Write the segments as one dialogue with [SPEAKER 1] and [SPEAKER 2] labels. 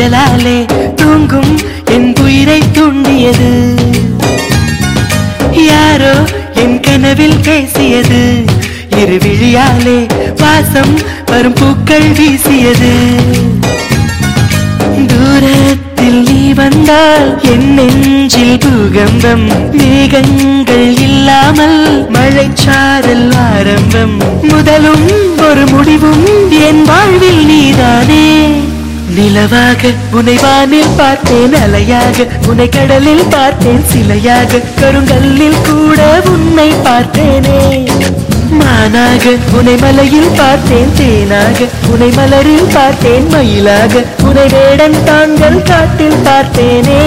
[SPEAKER 1] குழலாலே தூங்கும் என் உயிரை தூண்டியது யாரோ என் கனவில் பேசியது இரு விழியாலே வாசம் வரும் பூக்கள் வீசியது தூரத்தில் நீ வந்தால் என் நெஞ்சில் பூகம்பம் மேகங்கள் இல்லாமல் மழைச்சாரல் ஆரம்பம் முதலும் ஒரு முடிவும் என் வாழ்வில் நீதானே நிலவாக உன்னை வானில் பார்த்தேன் அலையாக உன்னை கடலில் பார்த்தேன் சிலையாக கருங்கல்லில் கூட உன்னை பார்த்தேனே மானாக உன்னை மலையில் பார்த்தேன் தேனாக உன்னை மலரில் பார்த்தேன் மயிலாக உன்னை வேடன் தாங்கள் காட்டில் பார்த்தேனே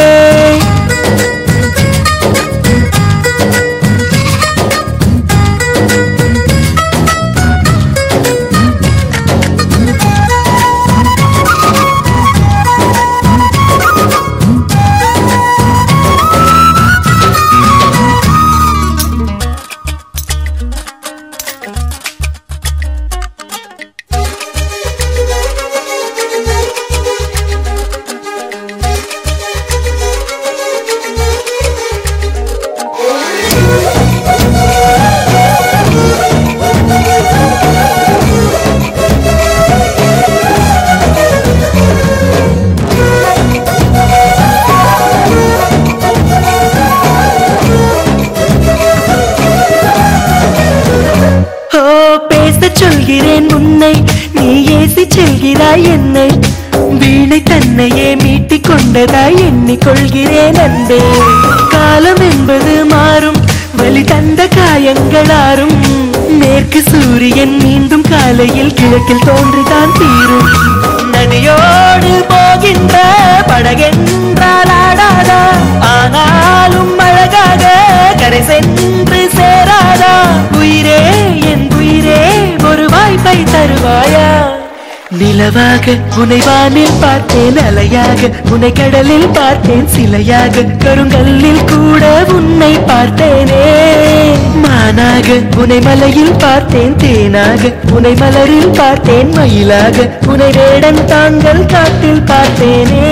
[SPEAKER 1] சொல்கிறேன் உன்னை நீ ஏசி செல்கிறாய் என்னை வீணை தன்னையே மீட்டிக் கொண்டதாய் எண்ணிக்கொள்கிறேன் அன்பே காலம் என்பது மாறும் வலி தந்த காயங்களாரும் மேற்கு சூரியன் மீண்டும் காலையில் கிழக்கில் தோன்றிதான் தீரும் நதியோடு போகின்ற படகென்றால் ஆடாதா ஆனாலும் அழகாக கரை சென்று சேராதா உயிரே என் உயிரே ஒரு வாய்ப்பை தருவாயா நிலவாக உன்னை வானில் பார்த்தேன் அலையாக உன்னை கடலில் பார்த்தேன் சிலையாக கருங்கல்லில் கூட உன்னை பார்த்தேனே மானாக உன்னை மலையில் பார்த்தேன் தேனாக உன்னை மலரில் பார்த்தேன் மயிலாக உன்னை வேடன் தாங்கள் காட்டில் பார்த்தேனே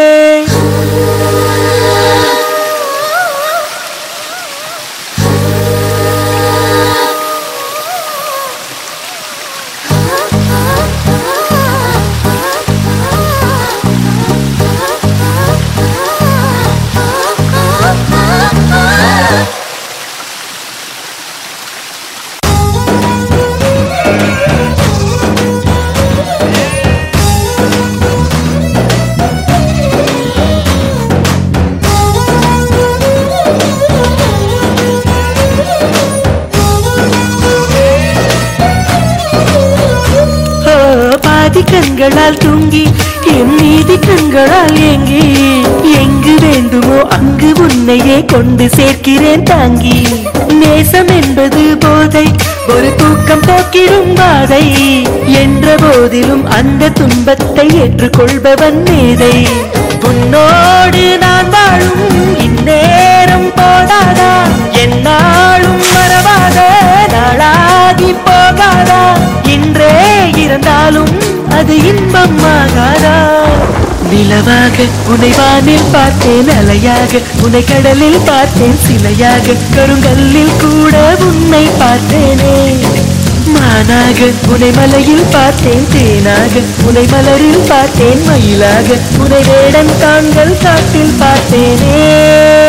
[SPEAKER 1] கண்களால் தூங்கி என் நீதி கண்களால் ஏங்கி எங்கு வேண்டுமோ அங்கு உன்னையே கொண்டு சேர்க்கிறேன் தாங்கி நேசம் என்பது போதை ஒரு தூக்கம் போக்கிடும் பாதை என்ற போதிலும் அந்த துன்பத்தை ஏற்றுக்கொள்பவன் மேதை உன்னோடு நான் வாழும் இந்நேரம் போதாதா என்னாலும் மறவாத நாளாகி போகாதா இன்றே இருந்தாலும் அது இன்பமாகாதா நிலவாக உன்னை வானில் பார்த்தேன் அலையாக உன்னை கடலில் பார்த்தேன் சிலையாக கருங்கல்லில் கூட உன்னை பார்த்தேனே மானாக உன்னை மலையில் பார்த்தேன் தேனாக உன்னை மலரில் பார்த்தேன் மயிலாக உன்னை வேடன் தாங்கள் காட்டில் பார்த்தேனே